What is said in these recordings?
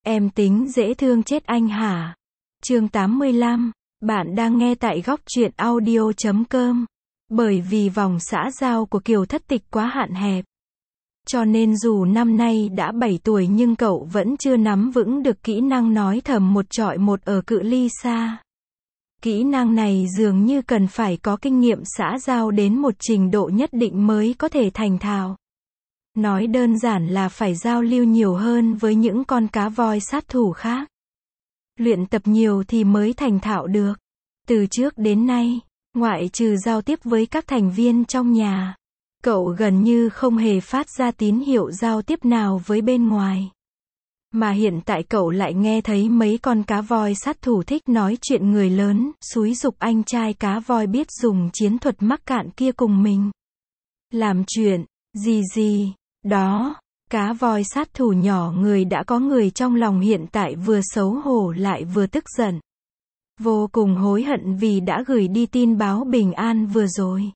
Em tính dễ thương chết anh hả? Chương 85. Bạn đang nghe tại góc truyện audio.com. Bởi vì vòng xã giao của Kiều Thất Tịch quá hạn hẹp, cho nên dù năm nay đã 7 tuổi nhưng cậu vẫn chưa nắm vững được kỹ năng nói thầm một chọi một ở cự ly xa. Kỹ năng này dường như cần phải có kinh nghiệm xã giao đến một trình độ nhất định mới có thể thành thạo. Nói đơn giản là phải giao lưu nhiều hơn với những con cá voi sát thủ khác. Luyện tập nhiều thì mới thành thạo được. Từ trước đến nay, ngoại trừ giao tiếp với các thành viên trong nhà, cậu gần như không hề phát ra tín hiệu giao tiếp nào với bên ngoài. Mà hiện tại cậu lại nghe thấy mấy con cá voi sát thủ thích nói chuyện người lớn, xúi giục anh trai cá voi biết dùng chiến thuật mắc cạn kia cùng mình làm chuyện gì đó. Cá voi sát thủ nhỏ người đã có người trong lòng hiện tại vừa xấu hổ lại vừa tức giận. Vô cùng hối hận vì đã gửi đi tin báo bình an vừa rồi.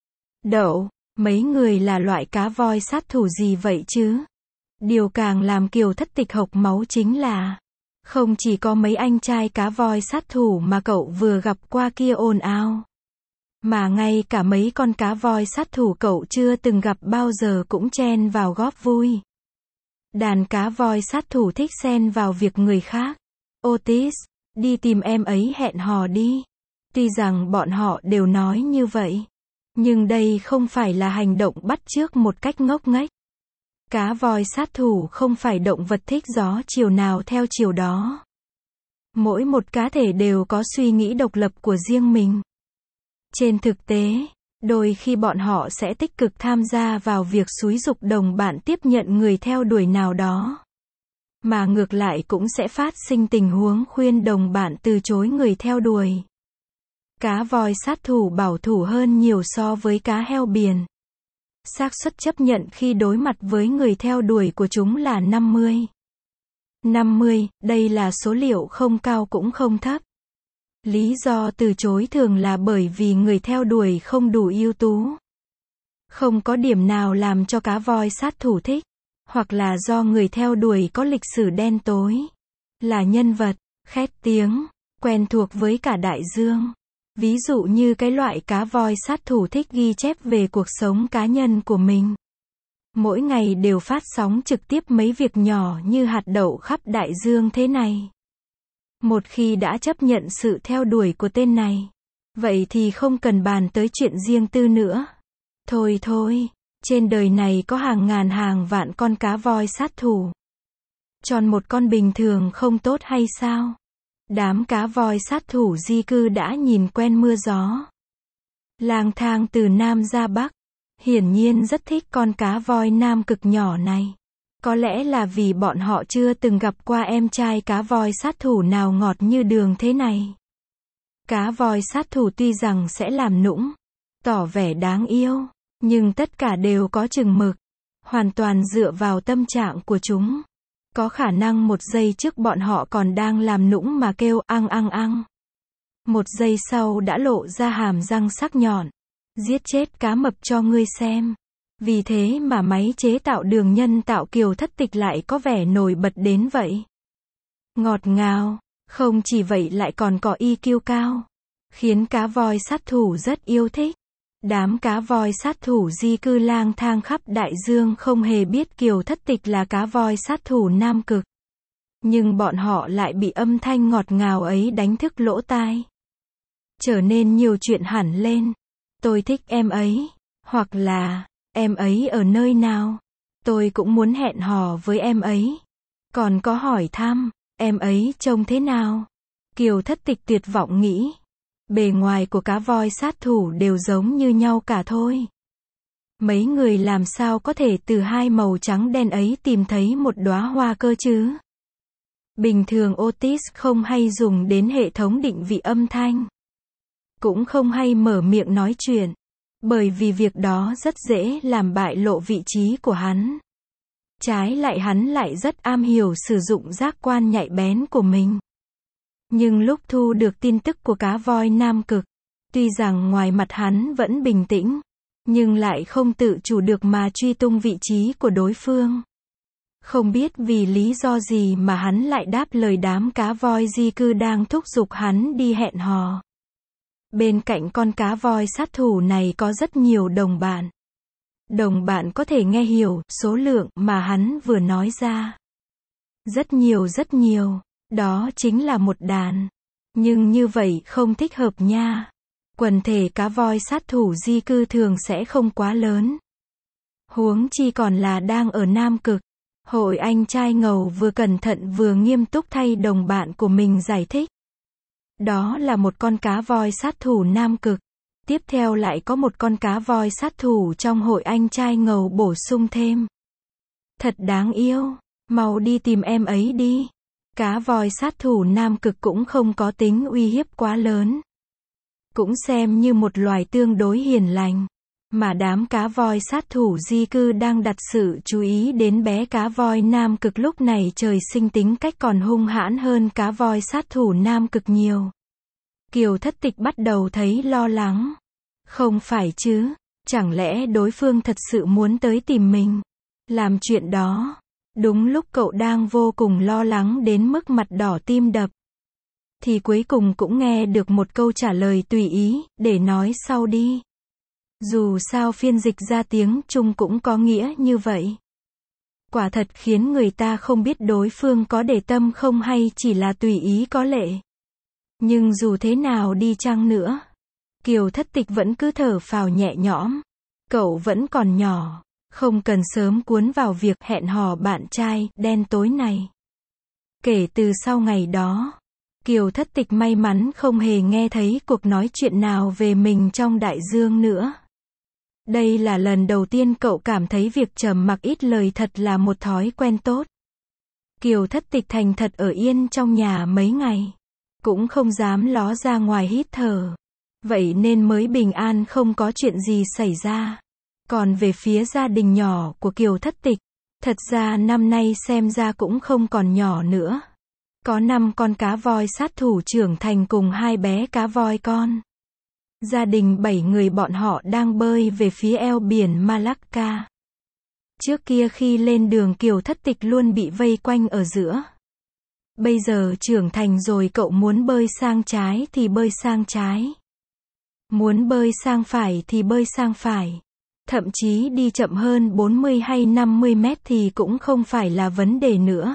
Đậu, mấy người là loại cá voi sát thủ gì vậy chứ? Điều càng làm Kiều Thất Tịch hộc máu chính là, không chỉ có mấy anh trai cá voi sát thủ mà cậu vừa gặp qua kia ồn ào, mà ngay cả mấy con cá voi sát thủ cậu chưa từng gặp bao giờ cũng chen vào góp vui. Đàn cá voi sát thủ thích xen vào việc người khác. Otis, đi tìm em ấy hẹn hò đi. Tuy rằng bọn họ đều nói như vậy, nhưng đây không phải là hành động bắt chước một cách ngốc nghếch. Cá voi sát thủ không phải động vật thích gió chiều nào theo chiều đó. Mỗi một cá thể đều có suy nghĩ độc lập của riêng mình. Trên thực tế, đôi khi bọn họ sẽ tích cực tham gia vào việc xúi giục đồng bạn tiếp nhận người theo đuổi nào đó. Mà ngược lại cũng sẽ phát sinh tình huống khuyên đồng bạn từ chối người theo đuổi. Cá voi sát thủ bảo thủ hơn nhiều so với cá heo biển. Xác suất chấp nhận khi đối mặt với người theo đuổi của chúng là 50. 50, đây là số liệu không cao cũng không thấp. Lý do từ chối thường là bởi vì người theo đuổi không đủ ưu tú. Không có điểm nào làm cho cá voi sát thủ thích. Hoặc là do người theo đuổi có lịch sử đen tối. Là nhân vật, khét tiếng, quen thuộc với cả đại dương. Ví dụ như cái loại cá voi sát thủ thích ghi chép về cuộc sống cá nhân của mình. Mỗi ngày đều phát sóng trực tiếp mấy việc nhỏ như hạt đậu khắp đại dương thế này. Một khi đã chấp nhận sự theo đuổi của tên này, vậy thì không cần bàn tới chuyện riêng tư nữa. Thôi, trên đời này có hàng ngàn hàng vạn con cá voi sát thủ. Chọn một con bình thường không tốt hay sao? Đám cá voi sát thủ di cư đã nhìn quen mưa gió, lang thang từ Nam ra Bắc, hiển nhiên rất thích con cá voi Nam Cực nhỏ này. Có lẽ là vì bọn họ chưa từng gặp qua em trai cá voi sát thủ nào ngọt như đường thế này. Cá voi sát thủ tuy rằng sẽ làm nũng, tỏ vẻ đáng yêu, nhưng tất cả đều có chừng mực, hoàn toàn dựa vào tâm trạng của chúng. Có khả năng một giây trước bọn họ còn đang làm nũng mà kêu ăn. Một giây sau đã lộ ra hàm răng sắc nhọn. Giết chết cá mập cho ngươi xem. Vì thế mà máy chế tạo đường nhân tạo Kiều Thất Tịch lại có vẻ nổi bật đến vậy. Ngọt ngào, không chỉ vậy lại còn có EQ cao, khiến cá voi sát thủ rất yêu thích. Đám cá voi sát thủ di cư lang thang khắp đại dương không hề biết Kiều Thất Tịch là cá voi sát thủ Nam Cực. Nhưng bọn họ lại bị âm thanh ngọt ngào ấy đánh thức lỗ tai. Trở nên nhiều chuyện hẳn lên. Tôi thích em ấy. Hoặc là, em ấy ở nơi nào? Tôi cũng muốn hẹn hò với em ấy. Còn có hỏi thăm, em ấy trông thế nào? Kiều Thất Tịch tuyệt vọng nghĩ. Bề ngoài của cá voi sát thủ đều giống như nhau cả thôi. Mấy người làm sao có thể từ hai màu trắng đen ấy tìm thấy một đóa hoa cơ chứ? Bình thường Otis không hay dùng đến hệ thống định vị âm thanh. Cũng không hay mở miệng nói chuyện. Bởi vì việc đó rất dễ làm bại lộ vị trí của hắn. Trái lại hắn lại rất am hiểu sử dụng giác quan nhạy bén của mình. Nhưng lúc thu được tin tức của cá voi Nam Cực, tuy rằng ngoài mặt hắn vẫn bình tĩnh, nhưng lại không tự chủ được mà truy tung vị trí của đối phương. Không biết vì lý do gì mà hắn lại đáp lời đám cá voi di cư đang thúc giục hắn đi hẹn hò. Bên cạnh con cá voi sát thủ này có rất nhiều đồng bạn. Đồng bạn có thể nghe hiểu số lượng mà hắn vừa nói ra. Rất nhiều, đó chính là một đàn. Nhưng như vậy không thích hợp nha. Quần thể cá voi sát thủ di cư thường sẽ không quá lớn. Huống chi còn là đang ở Nam Cực. Hội anh trai ngầu vừa cẩn thận vừa nghiêm túc thay đồng bạn của mình giải thích. Đó là một con cá voi sát thủ Nam Cực. Tiếp theo lại có một con cá voi sát thủ trong hội anh trai ngầu bổ sung thêm. Thật đáng yêu, mau đi tìm em ấy đi. Cá voi sát thủ Nam Cực cũng không có tính uy hiếp quá lớn. Cũng xem như một loài tương đối hiền lành. Mà đám cá voi sát thủ di cư đang đặt sự chú ý đến bé cá voi Nam Cực lúc này trời sinh tính cách còn hung hãn hơn cá voi sát thủ Nam Cực nhiều. Kiều Thất Tịch bắt đầu thấy lo lắng. Không phải chứ, chẳng lẽ đối phương thật sự muốn tới tìm mình? Làm chuyện đó. Đúng lúc cậu đang vô cùng lo lắng đến mức mặt đỏ tim đập. Thì cuối cùng cũng nghe được một câu trả lời tùy ý, để nói sau đi. Dù sao phiên dịch ra tiếng Trung cũng có nghĩa như vậy. Quả thật khiến người ta không biết đối phương có để tâm không hay chỉ là tùy ý có lệ. Nhưng dù thế nào đi chăng nữa, Kiều Thất Tịch vẫn cứ thở phào nhẹ nhõm. Cậu vẫn còn nhỏ, không cần sớm cuốn vào việc hẹn hò bạn trai đen tối này. Kể từ sau ngày đó, Kiều Thất Tịch may mắn không hề nghe thấy cuộc nói chuyện nào về mình trong đại dương nữa. Đây là lần đầu tiên cậu cảm thấy việc trầm mặc ít lời thật là một thói quen tốt. Kiều Thất Tịch thành thật ở yên trong nhà mấy ngày. Cũng không dám ló ra ngoài hít thở. Vậy nên mới bình an không có chuyện gì xảy ra. Còn về phía gia đình nhỏ của Kiều Thất Tịch, thật ra năm nay xem ra cũng không còn nhỏ nữa. Có 5 con cá voi sát thủ trưởng thành cùng 2 bé cá voi con. Gia đình 7 người bọn họ đang bơi về phía eo biển Malacca. Trước kia khi lên đường Kiều Thất Tịch luôn bị vây quanh ở giữa. Bây giờ trưởng thành rồi cậu muốn bơi sang trái thì bơi sang trái. Muốn bơi sang phải thì bơi sang phải. Thậm chí đi chậm hơn 40 hay 50 mét thì cũng không phải là vấn đề nữa.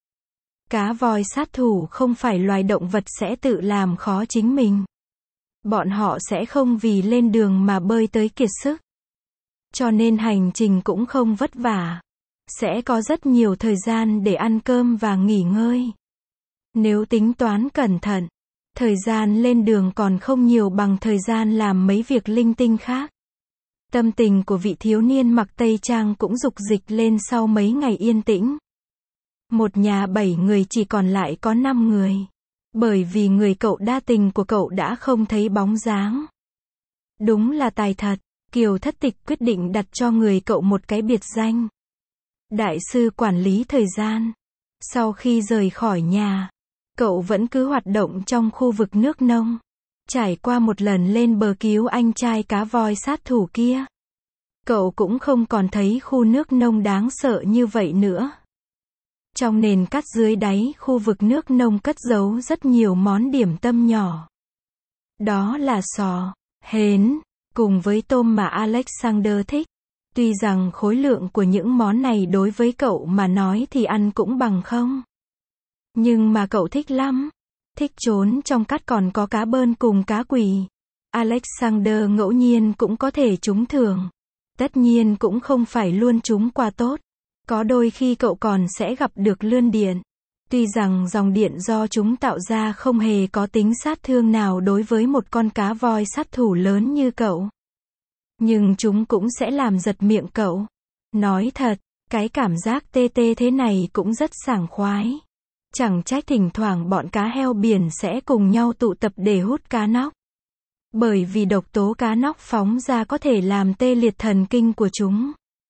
Cá voi sát thủ không phải loài động vật sẽ tự làm khó chính mình. Bọn họ sẽ không vì lên đường mà bơi tới kiệt sức. Cho nên hành trình cũng không vất vả. Sẽ có rất nhiều thời gian để ăn cơm và nghỉ ngơi. Nếu tính toán cẩn thận, thời gian lên đường còn không nhiều bằng thời gian làm mấy việc linh tinh khác. Tâm tình của vị thiếu niên mặc tây trang cũng dục dịch lên sau mấy ngày yên tĩnh. Một nhà 7 người chỉ còn lại có 5 người. Bởi vì người cậu đa tình của cậu đã không thấy bóng dáng. Đúng là tài thật, Kiều Thất Tịch quyết định đặt cho người cậu một cái biệt danh. Đại sư quản lý thời gian. Sau khi rời khỏi nhà, cậu vẫn cứ hoạt động trong khu vực nước nông. Trải qua một lần lên bờ cứu anh trai cá voi sát thủ kia. Cậu cũng không còn thấy khu nước nông đáng sợ như vậy nữa. Trong nền cát dưới đáy khu vực nước nông cất giấu rất nhiều món điểm tâm nhỏ. Đó là sò, hến, cùng với tôm mà Alexander thích. Tuy rằng khối lượng của những món này đối với cậu mà nói thì ăn cũng bằng không. Nhưng mà cậu thích lắm. Thích trốn trong cát còn có cá bơn cùng cá quỳ. Alexander ngẫu nhiên cũng có thể trúng thưởng. Tất nhiên cũng không phải luôn trúng quà tốt. Có đôi khi cậu còn sẽ gặp được lươn điện. Tuy rằng dòng điện do chúng tạo ra không hề có tính sát thương nào đối với một con cá voi sát thủ lớn như cậu. Nhưng chúng cũng sẽ làm giật miệng cậu. Nói thật, cái cảm giác tê tê thế này cũng rất sảng khoái. Chẳng trách thỉnh thoảng bọn cá heo biển sẽ cùng nhau tụ tập để hút cá nóc. Bởi vì độc tố cá nóc phóng ra có thể làm tê liệt thần kinh của chúng.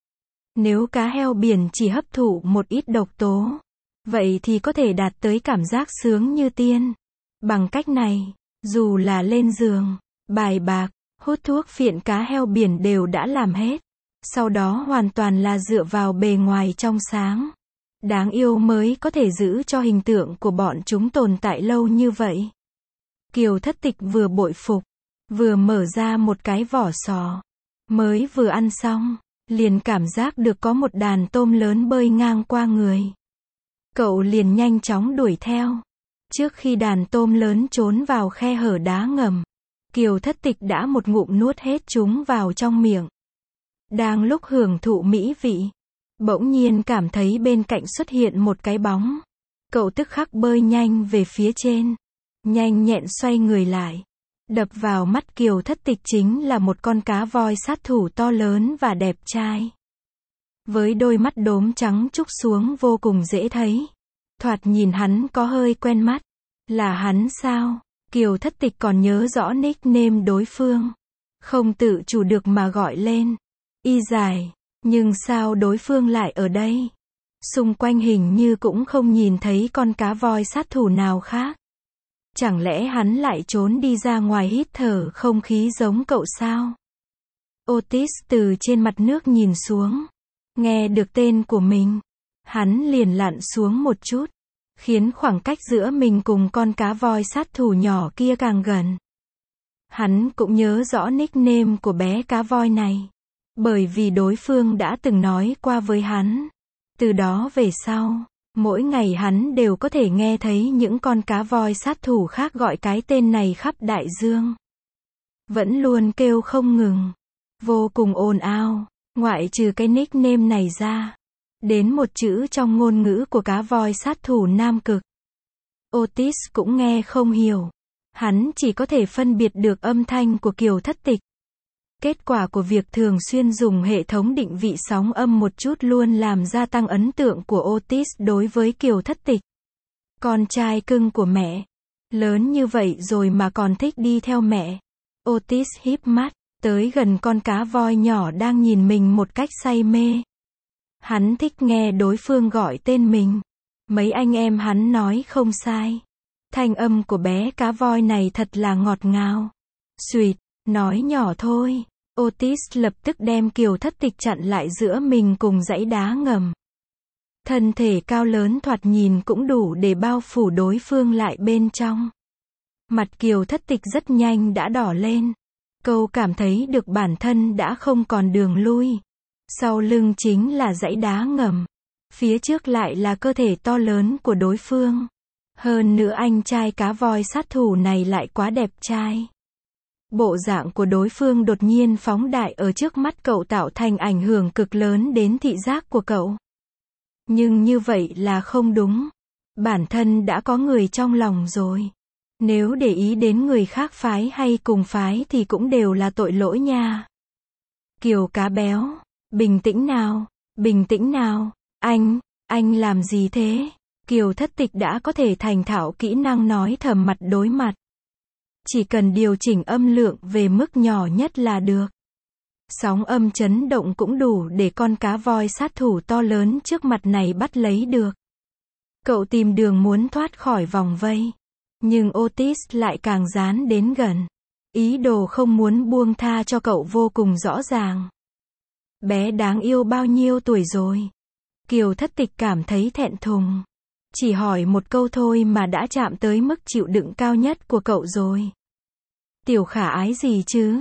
Nếu cá heo biển chỉ hấp thụ một ít độc tố, vậy thì có thể đạt tới cảm giác sướng như tiên. Bằng cách này, dù là lên giường, bài bạc, hút thuốc phiện cá heo biển đều đã làm hết. Sau đó hoàn toàn là dựa vào bề ngoài trong sáng. Đáng yêu mới có thể giữ cho hình tượng của bọn chúng tồn tại lâu như vậy. Kiều Thất Tịch vừa bội phục, vừa mở ra một cái vỏ sò. Mới vừa ăn xong, liền cảm giác được có một đàn tôm lớn bơi ngang qua người. Cậu liền nhanh chóng đuổi theo. Trước khi đàn tôm lớn trốn vào khe hở đá ngầm, Kiều Thất Tịch đã một ngụm nuốt hết chúng vào trong miệng. Đang lúc hưởng thụ mỹ vị, bỗng nhiên cảm thấy bên cạnh xuất hiện một cái bóng. Cậu tức khắc bơi nhanh về phía trên, nhanh nhẹn xoay người lại. Đập vào mắt Kiều Thất Tịch chính là một con cá voi sát thủ to lớn và đẹp trai. Với đôi mắt đốm trắng trúc xuống vô cùng dễ thấy. Thoạt nhìn hắn có hơi quen mắt. Là hắn sao? Kiều Thất Tịch còn nhớ rõ nickname đối phương. Không tự chủ được mà gọi lên. Y dài. Nhưng sao đối phương lại ở đây? Xung quanh hình như cũng không nhìn thấy con cá voi sát thủ nào khác. Chẳng lẽ hắn lại trốn đi ra ngoài hít thở không khí giống cậu sao? Otis từ trên mặt nước nhìn xuống. Nghe được tên của mình. Hắn liền lặn xuống một chút. Khiến khoảng cách giữa mình cùng con cá voi sát thủ nhỏ kia càng gần. Hắn cũng nhớ rõ nickname của bé cá voi này. Bởi vì đối phương đã từng nói qua với hắn. Từ đó về sau, mỗi ngày hắn đều có thể nghe thấy những con cá voi sát thủ khác gọi cái tên này khắp đại dương. Vẫn luôn kêu không ngừng. Vô cùng ồn ào, ngoại trừ cái nickname này ra. Đến một chữ trong ngôn ngữ của cá voi sát thủ Nam Cực. Otis cũng nghe không hiểu. Hắn chỉ có thể phân biệt được âm thanh của Kiều Thất Tịch. Kết quả của việc thường xuyên dùng hệ thống định vị sóng âm một chút luôn làm gia tăng ấn tượng của Otis đối với Kiều Thất Tịch. Con trai cưng của mẹ. Lớn như vậy rồi mà còn thích đi theo mẹ. Otis híp mắt, tới gần con cá voi nhỏ đang nhìn mình một cách say mê. Hắn thích nghe đối phương gọi tên mình. Mấy anh em hắn nói không sai. Thanh âm của bé cá voi này thật là ngọt ngào. Xuyệt, nói nhỏ thôi. Otis lập tức đem Kiều Thất Tịch chặn lại giữa mình cùng dãy đá ngầm. Thân thể cao lớn thoạt nhìn cũng đủ để bao phủ đối phương lại bên trong. Mặt Kiều Thất Tịch rất nhanh đã đỏ lên. Cậu cảm thấy được bản thân đã không còn đường lui. Sau lưng chính là dãy đá ngầm. Phía trước lại là cơ thể to lớn của đối phương. Hơn nữa anh trai cá voi sát thủ này lại quá đẹp trai. Bộ dạng của đối phương đột nhiên phóng đại ở trước mắt cậu tạo thành ảnh hưởng cực lớn đến thị giác của cậu. Nhưng như vậy là không đúng. Bản thân đã có người trong lòng rồi. Nếu để ý đến người khác phái hay cùng phái thì cũng đều là tội lỗi nha. Kiều cá béo. Bình tĩnh nào. Bình tĩnh nào. Anh làm gì thế? Kiều Thất Tịch đã có thể thành thạo kỹ năng nói thầm mặt đối mặt. Chỉ cần điều chỉnh âm lượng về mức nhỏ nhất là được. Sóng âm chấn động cũng đủ để con cá voi sát thủ to lớn trước mặt này bắt lấy được. Cậu tìm đường muốn thoát khỏi vòng vây. Nhưng Otis lại càng dán đến gần. Ý đồ không muốn buông tha cho cậu vô cùng rõ ràng. Bé đáng yêu bao nhiêu tuổi rồi? Kiều Thất Tịch cảm thấy thẹn thùng. Chỉ hỏi một câu thôi mà đã chạm tới mức chịu đựng cao nhất của cậu rồi. Tiểu khả ái gì chứ?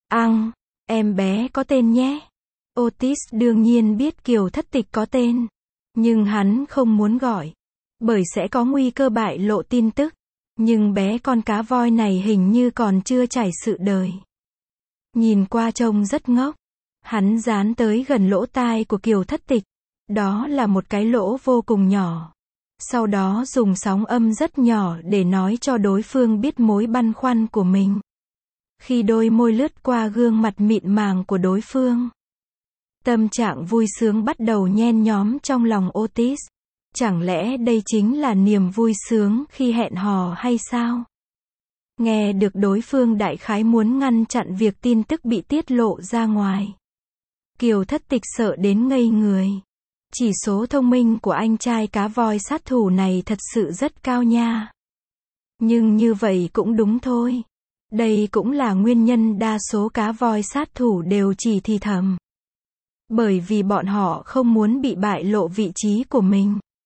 Em bé có tên nhé. Otis đương nhiên biết Kiều Thất Tịch có tên. Nhưng hắn không muốn gọi. Bởi sẽ có nguy cơ bại lộ tin tức. Nhưng bé con cá voi này hình như còn chưa trải sự đời. Nhìn qua trông rất ngốc. Hắn dán tới gần lỗ tai của Kiều Thất Tịch. Đó là một cái lỗ vô cùng nhỏ. Sau đó dùng sóng âm rất nhỏ để nói cho đối phương biết mối băn khoăn của mình. Khi đôi môi lướt qua gương mặt mịn màng của đối phương. Tâm trạng vui sướng bắt đầu nhen nhóm trong lòng Otis. Chẳng lẽ đây chính là niềm vui sướng khi hẹn hò hay sao? Nghe được đối phương đại khái muốn ngăn chặn việc tin tức bị tiết lộ ra ngoài. Kiều Thất Tịch sợ đến ngây người. Chỉ số thông minh của anh trai cá voi sát thủ này thật sự rất cao nha. Nhưng như vậy cũng đúng thôi. Đây cũng là nguyên nhân đa số cá voi sát thủ đều chỉ thì thầm. Bởi vì bọn họ không muốn bị bại lộ vị trí của mình.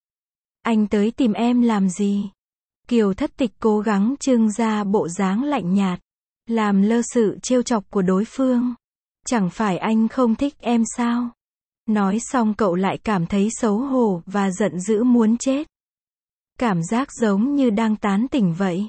Anh tới tìm em làm gì? Kiều Thất Tịch cố gắng trưng ra bộ dáng lạnh nhạt, làm lơ sự trêu chọc của đối phương. Chẳng phải anh không thích em sao? Nói xong cậu lại cảm thấy xấu hổ và giận dữ muốn chết. Cảm giác giống như đang tán tỉnh vậy.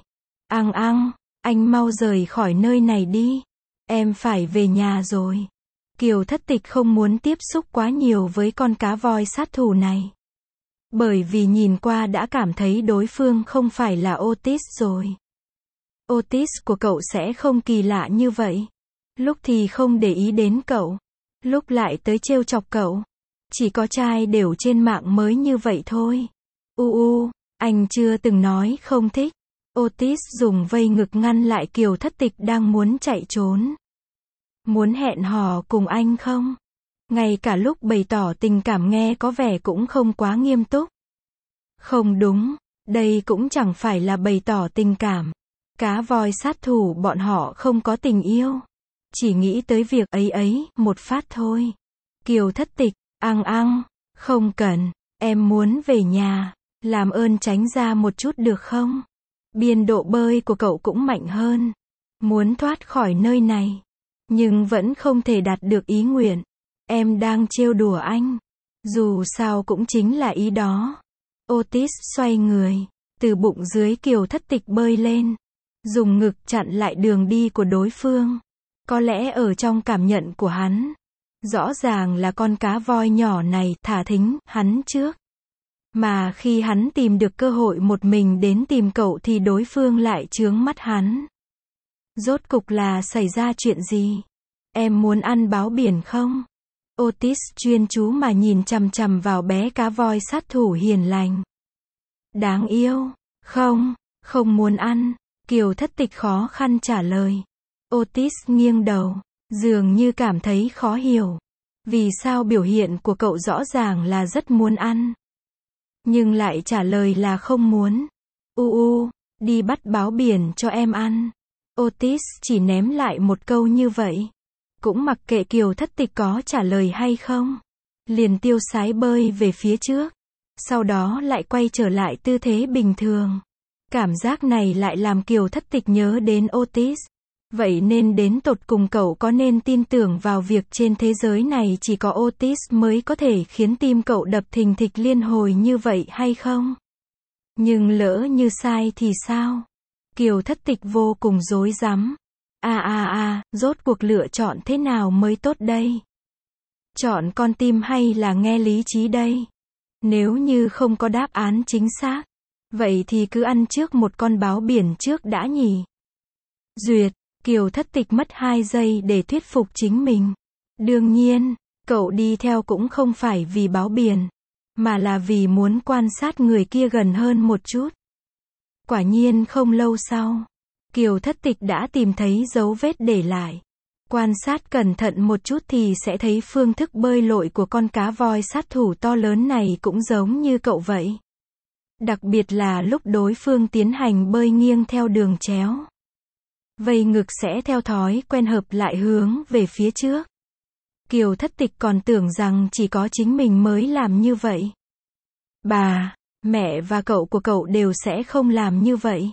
Anh mau rời khỏi nơi này đi. Em phải về nhà rồi. Kiều Thất Tịch không muốn tiếp xúc quá nhiều với con cá voi sát thủ này. Bởi vì nhìn qua đã cảm thấy đối phương không phải là Otis rồi. Otis của cậu sẽ không kỳ lạ như vậy. Lúc thì không để ý đến cậu, lúc lại tới trêu chọc cậu. Chỉ có trai đều trên mạng mới như vậy thôi. Anh chưa từng nói không thích. Otis dùng vây ngực ngăn lại Kiều Thất Tịch đang muốn chạy trốn. Muốn hẹn hò cùng anh không? Ngay cả lúc bày tỏ tình cảm nghe có vẻ cũng không quá nghiêm túc. Không đúng, đây cũng chẳng phải là bày tỏ tình cảm. Cá voi sát thủ bọn họ không có tình yêu. Chỉ nghĩ tới việc ấy một phát thôi. Kiều Thất Tịch, không cần, em muốn về nhà. Làm ơn tránh ra một chút được không? Biên độ bơi của cậu cũng mạnh hơn. Muốn thoát khỏi nơi này. Nhưng vẫn không thể đạt được ý nguyện. Em đang trêu đùa anh. Dù sao cũng chính là ý đó. Otis xoay người. Từ bụng dưới Kiều Thất Tịch bơi lên. Dùng ngực chặn lại đường đi của đối phương. Có lẽ ở trong cảm nhận của hắn. Rõ ràng là con cá voi nhỏ này thả thính hắn trước. Mà khi hắn tìm được cơ hội một mình đến tìm cậu thì đối phương lại chướng mắt hắn. Rốt cục là xảy ra chuyện gì? Em muốn ăn báo biển không? Otis chuyên chú mà nhìn chằm chằm vào bé cá voi sát thủ hiền lành. Đáng yêu. Không muốn ăn. Kiều Thất Tịch khó khăn trả lời. Otis nghiêng đầu, dường như cảm thấy khó hiểu. Vì sao biểu hiện của cậu rõ ràng là rất muốn ăn. Nhưng lại trả lời là không muốn. Đi bắt báo biển cho em ăn. Otis chỉ ném lại một câu như vậy. Cũng mặc kệ Kiều Thất Tịch có trả lời hay không. Liền tiêu sái bơi về phía trước. Sau đó lại quay trở lại tư thế bình thường. Cảm giác này lại làm Kiều Thất Tịch nhớ đến Otis. Vậy nên đến tột cùng cậu có nên tin tưởng vào việc trên thế giới này chỉ có Otis mới có thể khiến tim cậu đập thình thịch liên hồi như vậy hay không? Nhưng lỡ như sai thì sao? Kiều Thất Tịch vô cùng rối rắm. Rốt cuộc lựa chọn thế nào mới tốt đây? Chọn con tim hay là nghe lý trí đây? Nếu như không có đáp án chính xác, vậy thì cứ ăn trước một con báo biển trước đã nhỉ? Duyệt. Kiều Thất Tịch mất 2 giây để thuyết phục chính mình. Đương nhiên, cậu đi theo cũng không phải vì báo biển, mà là vì muốn quan sát người kia gần hơn một chút. Quả nhiên không lâu sau, Kiều Thất Tịch đã tìm thấy dấu vết để lại. Quan sát cẩn thận một chút thì sẽ thấy phương thức bơi lội của con cá voi sát thủ to lớn này cũng giống như cậu vậy. Đặc biệt là lúc đối phương tiến hành bơi nghiêng theo đường chéo. Vây ngực sẽ theo thói quen hợp lại hướng về phía trước. Kiều Thất Tịch còn tưởng rằng chỉ có chính mình mới làm như vậy. Bà, mẹ và cậu của cậu đều sẽ không làm như vậy.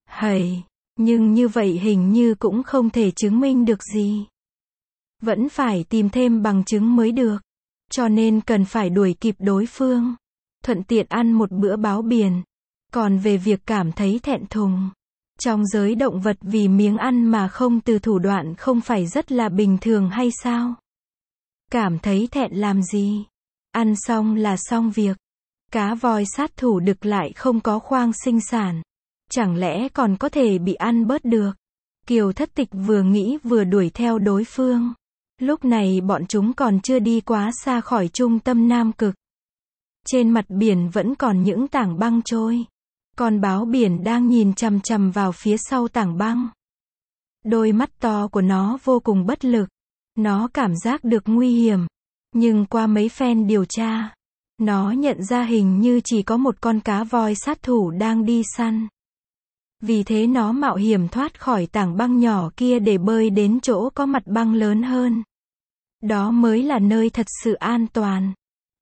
Nhưng như vậy hình như cũng không thể chứng minh được gì. Vẫn phải tìm thêm bằng chứng mới được. Cho nên cần phải đuổi kịp đối phương. Thuận tiện ăn một bữa báo biển. Còn về việc cảm thấy thẹn thùng. Trong giới động vật vì miếng ăn mà không từ thủ đoạn không phải rất là bình thường hay sao? Cảm thấy thẹn làm gì? Ăn xong là xong việc. Cá voi sát thủ đực lại không có khoang sinh sản. Chẳng lẽ còn có thể bị ăn bớt được? Kiều Thất Tịch vừa nghĩ vừa đuổi theo đối phương. Lúc này bọn chúng còn chưa đi quá xa khỏi trung tâm Nam Cực. Trên mặt biển vẫn còn những tảng băng trôi. Con báo biển đang nhìn chằm chằm vào phía sau tảng băng. Đôi mắt to của nó vô cùng bất lực. Nó cảm giác được nguy hiểm. Nhưng qua mấy phen điều tra, nó nhận ra hình như chỉ có một con cá voi sát thủ đang đi săn. Vì thế nó mạo hiểm thoát khỏi tảng băng nhỏ kia để bơi đến chỗ có mặt băng lớn hơn. Đó mới là nơi thật sự an toàn.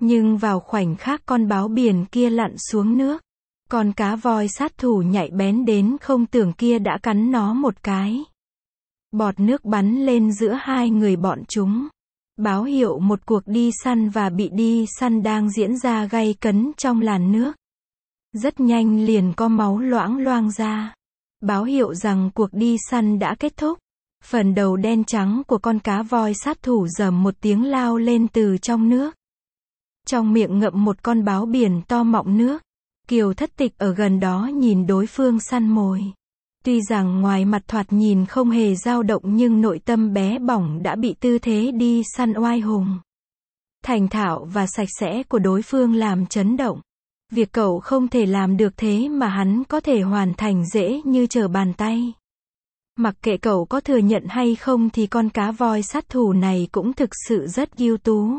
Nhưng vào khoảnh khắc con báo biển kia lặn xuống nước, con cá voi sát thủ nhạy bén đến không tưởng kia đã cắn nó một cái. Bọt nước bắn lên giữa hai người bọn chúng, báo hiệu một cuộc đi săn và bị đi săn đang diễn ra gay cấn trong làn nước. Rất nhanh liền có máu loãng loang ra, báo hiệu rằng cuộc đi săn đã kết thúc. Phần đầu đen trắng của con cá voi sát thủ rầm một tiếng lao lên từ trong nước. Trong miệng ngậm một con báo biển to mọng nước. Kiều Thất Tịch ở gần đó nhìn đối phương săn mồi. Tuy rằng ngoài mặt thoạt nhìn không hề dao động nhưng nội tâm bé bỏng đã bị tư thế đi săn oai hùng, thành thạo và sạch sẽ của đối phương làm chấn động. Việc cậu không thể làm được thế mà hắn có thể hoàn thành dễ như trở bàn tay. Mặc kệ cậu có thừa nhận hay không thì con cá voi sát thủ này cũng thực sự rất ưu tú.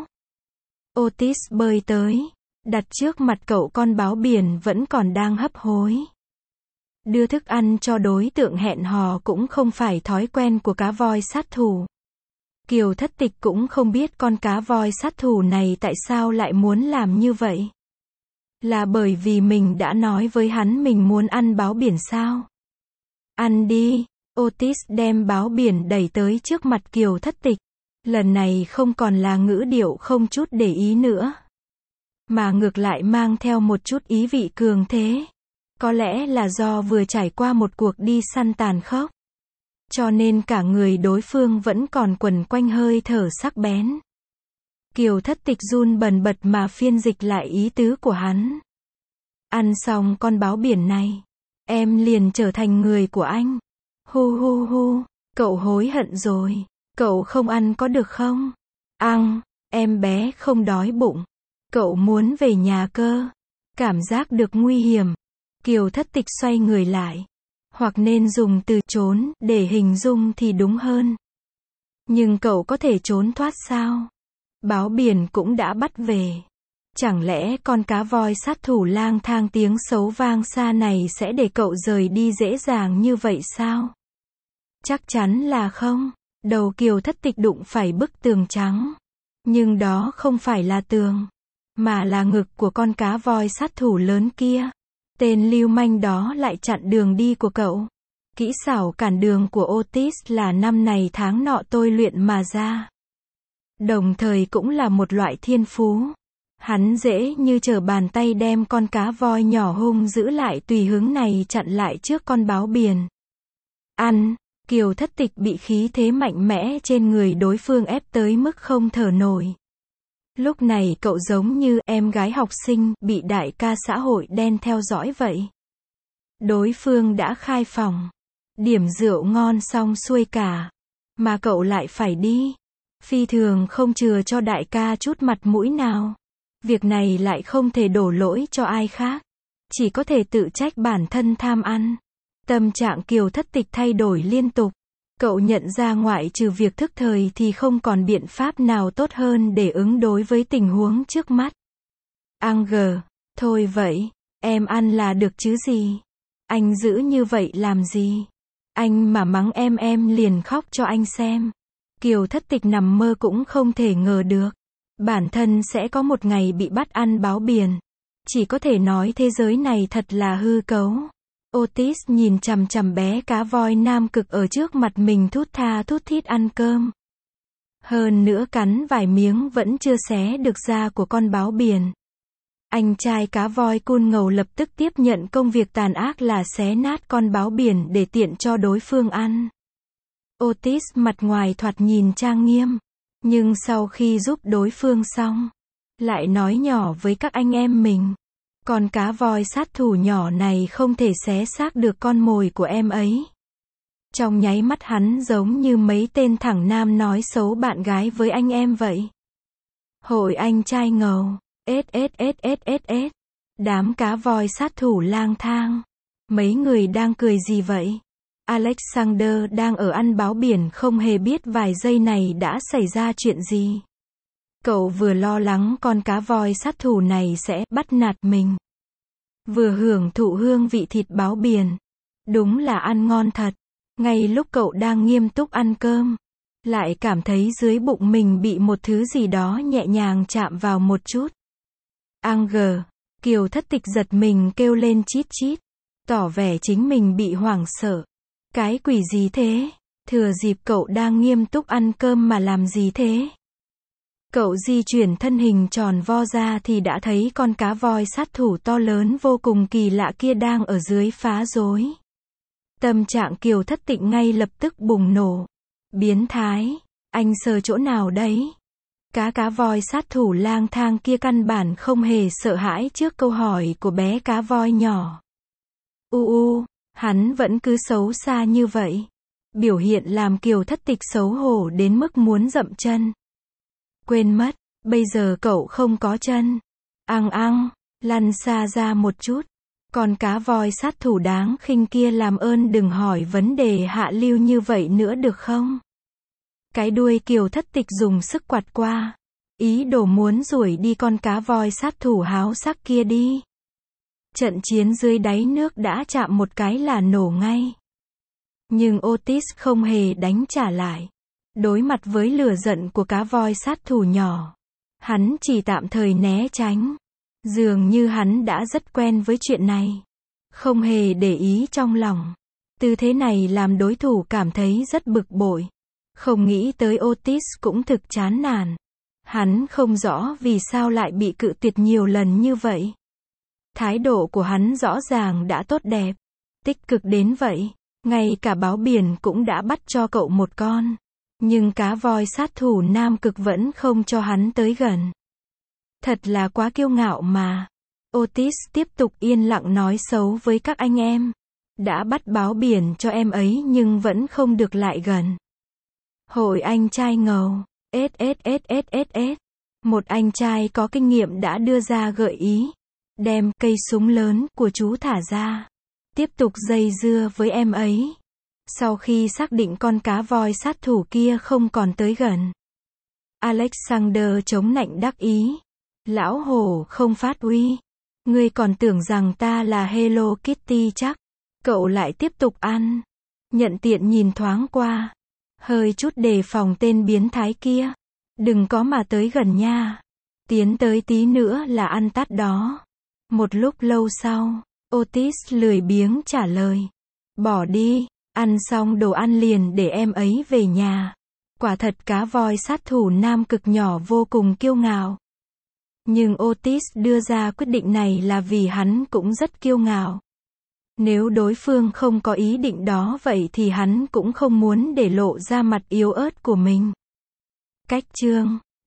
Otis bơi tới, đặt trước mặt cậu con báo biển vẫn còn đang hấp hối. Đưa thức ăn cho đối tượng hẹn hò cũng không phải thói quen của cá voi sát thủ. Kiều Thất Tịch cũng không biết con cá voi sát thủ này tại sao lại muốn làm như vậy. Là bởi vì mình đã nói với hắn mình muốn ăn báo biển sao? Ăn đi. Otis đem báo biển đẩy tới trước mặt Kiều Thất Tịch. Lần này không còn là ngữ điệu không chút để ý nữa, mà ngược lại mang theo một chút ý vị cường thế. Có lẽ là do vừa trải qua một cuộc đi săn tàn khốc, cho nên cả người đối phương vẫn còn quẩn quanh hơi thở sắc bén. Kiều Thất Tịch run bần bật mà phiên dịch lại ý tứ của hắn. Ăn xong con báo biển này, em liền trở thành người của anh. Hu hu hu, cậu hối hận rồi. Cậu không ăn có được không? Ăn, em bé không đói bụng. Cậu muốn về nhà cơ. Cảm giác được nguy hiểm. Kiều Thất Tịch xoay người lại. Hoặc nên dùng từ trốn để hình dung thì đúng hơn. Nhưng cậu có thể trốn thoát sao? Báo biển cũng đã bắt về. Chẳng lẽ con cá voi sát thủ lang thang tiếng xấu vang xa này sẽ để cậu rời đi dễ dàng như vậy sao? Chắc chắn là không. Đầu Kiều Thất Tịch đụng phải bức tường trắng. Nhưng đó không phải là tường, mà là ngực của con cá voi sát thủ lớn kia. Tên lưu manh đó lại chặn đường đi của cậu. Kỹ xảo cản đường của Otis là năm này tháng nọ tôi luyện mà ra. Đồng thời cũng là một loại thiên phú. Hắn dễ như trở bàn tay đem con cá voi nhỏ hung dữ lại tùy hứng này chặn lại trước con báo biển. Ăn. Kiều Thất Tịch bị khí thế mạnh mẽ trên người đối phương ép tới mức không thở nổi. Lúc này cậu giống như em gái học sinh bị đại ca xã hội đen theo dõi vậy. Đối phương đã khai phòng, điểm rượu ngon xong xuôi cả, mà cậu lại phải đi. Phi thường không chừa cho đại ca chút mặt mũi nào. Việc này lại không thể đổ lỗi cho ai khác, chỉ có thể tự trách bản thân tham ăn. Tâm trạng Kiều Thất Tịch thay đổi liên tục. Cậu nhận ra ngoại trừ việc thức thời thì không còn biện pháp nào tốt hơn để ứng đối với tình huống trước mắt. Thôi vậy, em ăn là được chứ gì. Anh giữ như vậy làm gì? Anh mà mắng em liền khóc cho anh xem. Kiều Thất Tịch nằm mơ cũng không thể ngờ được. Bản thân sẽ có một ngày bị bắt ăn báo biển. Chỉ có thể nói thế giới này thật là hư cấu. Otis nhìn chằm chằm bé cá voi nam cực ở trước mặt mình thút tha thút thít ăn cơm. Hơn nữa cắn vài miếng vẫn chưa xé được da của con báo biển. Anh trai cá voi cun ngầu lập tức tiếp nhận công việc tàn ác là xé nát con báo biển để tiện cho đối phương ăn. Otis mặt ngoài thoạt nhìn trang nghiêm, nhưng sau khi giúp đối phương xong, lại nói nhỏ với các anh em mình. Con cá voi sát thủ nhỏ này không thể xé xác được con mồi của em ấy. Trong nháy mắt hắn giống như mấy tên thẳng nam nói xấu bạn gái với anh em vậy. Hội anh trai ngầu. S. Đám cá voi sát thủ lang thang. Mấy người đang cười gì vậy? Alexander đang ở ăn báo biển không hề biết vài giây này đã xảy ra chuyện gì. Cậu vừa lo lắng con cá voi sát thủ này sẽ bắt nạt mình, vừa hưởng thụ hương vị thịt báo biển. Đúng là ăn ngon thật. Ngay lúc cậu đang nghiêm túc ăn cơm, lại cảm thấy dưới bụng mình bị một thứ gì đó nhẹ nhàng chạm vào một chút. Kiều Thất Tịch giật mình kêu lên chít chít, tỏ vẻ chính mình bị hoảng sợ. Cái quỷ gì thế? Thừa dịp cậu đang nghiêm túc ăn cơm mà làm gì thế? Cậu di chuyển thân hình tròn vo ra thì đã thấy con cá voi sát thủ to lớn vô cùng kỳ lạ kia đang ở dưới phá rối. Tâm trạng Kiều Thất Tịnh ngay lập tức bùng nổ. Biến thái, anh sờ chỗ nào đấy? Cá voi sát thủ lang thang kia căn bản không hề sợ hãi trước câu hỏi của bé cá voi nhỏ. Hắn vẫn cứ xấu xa như vậy. Biểu hiện làm Kiều Thất Tịch xấu hổ đến mức muốn dậm chân. Quên mất, bây giờ cậu không có chân. Lăn xa ra một chút. Còn cá voi sát thủ đáng khinh kia làm ơn đừng hỏi vấn đề hạ lưu như vậy nữa được không? Cái đuôi Kiều Thất Tịch dùng sức quạt qua. Ý đồ muốn đuổi đi con cá voi sát thủ háo sắc kia đi. Trận chiến dưới đáy nước đã chạm một cái là nổ ngay. Nhưng Otis không hề đánh trả lại. Đối mặt với lửa giận của cá voi sát thủ nhỏ, hắn chỉ tạm thời né tránh. Dường như hắn đã rất quen với chuyện này. Không hề để ý trong lòng. Tư thế này làm đối thủ cảm thấy rất bực bội. Không nghĩ tới Otis cũng thực chán nản. Hắn không rõ vì sao lại bị cự tuyệt nhiều lần như vậy. Thái độ của hắn rõ ràng đã tốt đẹp, tích cực đến vậy. Ngay cả báo biển cũng đã bắt cho cậu một con. Nhưng cá voi sát thủ Nam Cực vẫn không cho hắn tới gần. Thật là quá kiêu ngạo mà. Otis tiếp tục yên lặng nói xấu với các anh em. Đã bắt báo biển cho em ấy nhưng vẫn không được lại gần. Hội anh trai ngầu. Một anh trai có kinh nghiệm đã đưa ra gợi ý. Đem cây súng lớn của chú thả ra. Tiếp tục dây dưa với em ấy. Sau khi xác định con cá voi sát thủ kia không còn tới gần, Alexander chống nạnh đắc ý. Lão hổ không phát uy. Ngươi còn tưởng rằng ta là Hello Kitty chắc. Cậu lại tiếp tục ăn. Nhận tiện nhìn thoáng qua. Hơi chút đề phòng tên biến thái kia. Đừng có mà tới gần nha. Tiến tới tí nữa là ăn tát đó. Một lúc lâu sau, Otis lười biếng trả lời. Bỏ đi, ăn xong đồ ăn liền để em ấy về nhà. Quả thật cá voi sát thủ Nam Cực nhỏ vô cùng kiêu ngạo. Nhưng Otis đưa ra quyết định này là vì hắn cũng rất kiêu ngạo. Nếu đối phương không có ý định đó vậy thì hắn cũng không muốn để lộ ra mặt yếu ớt của mình. Cách chương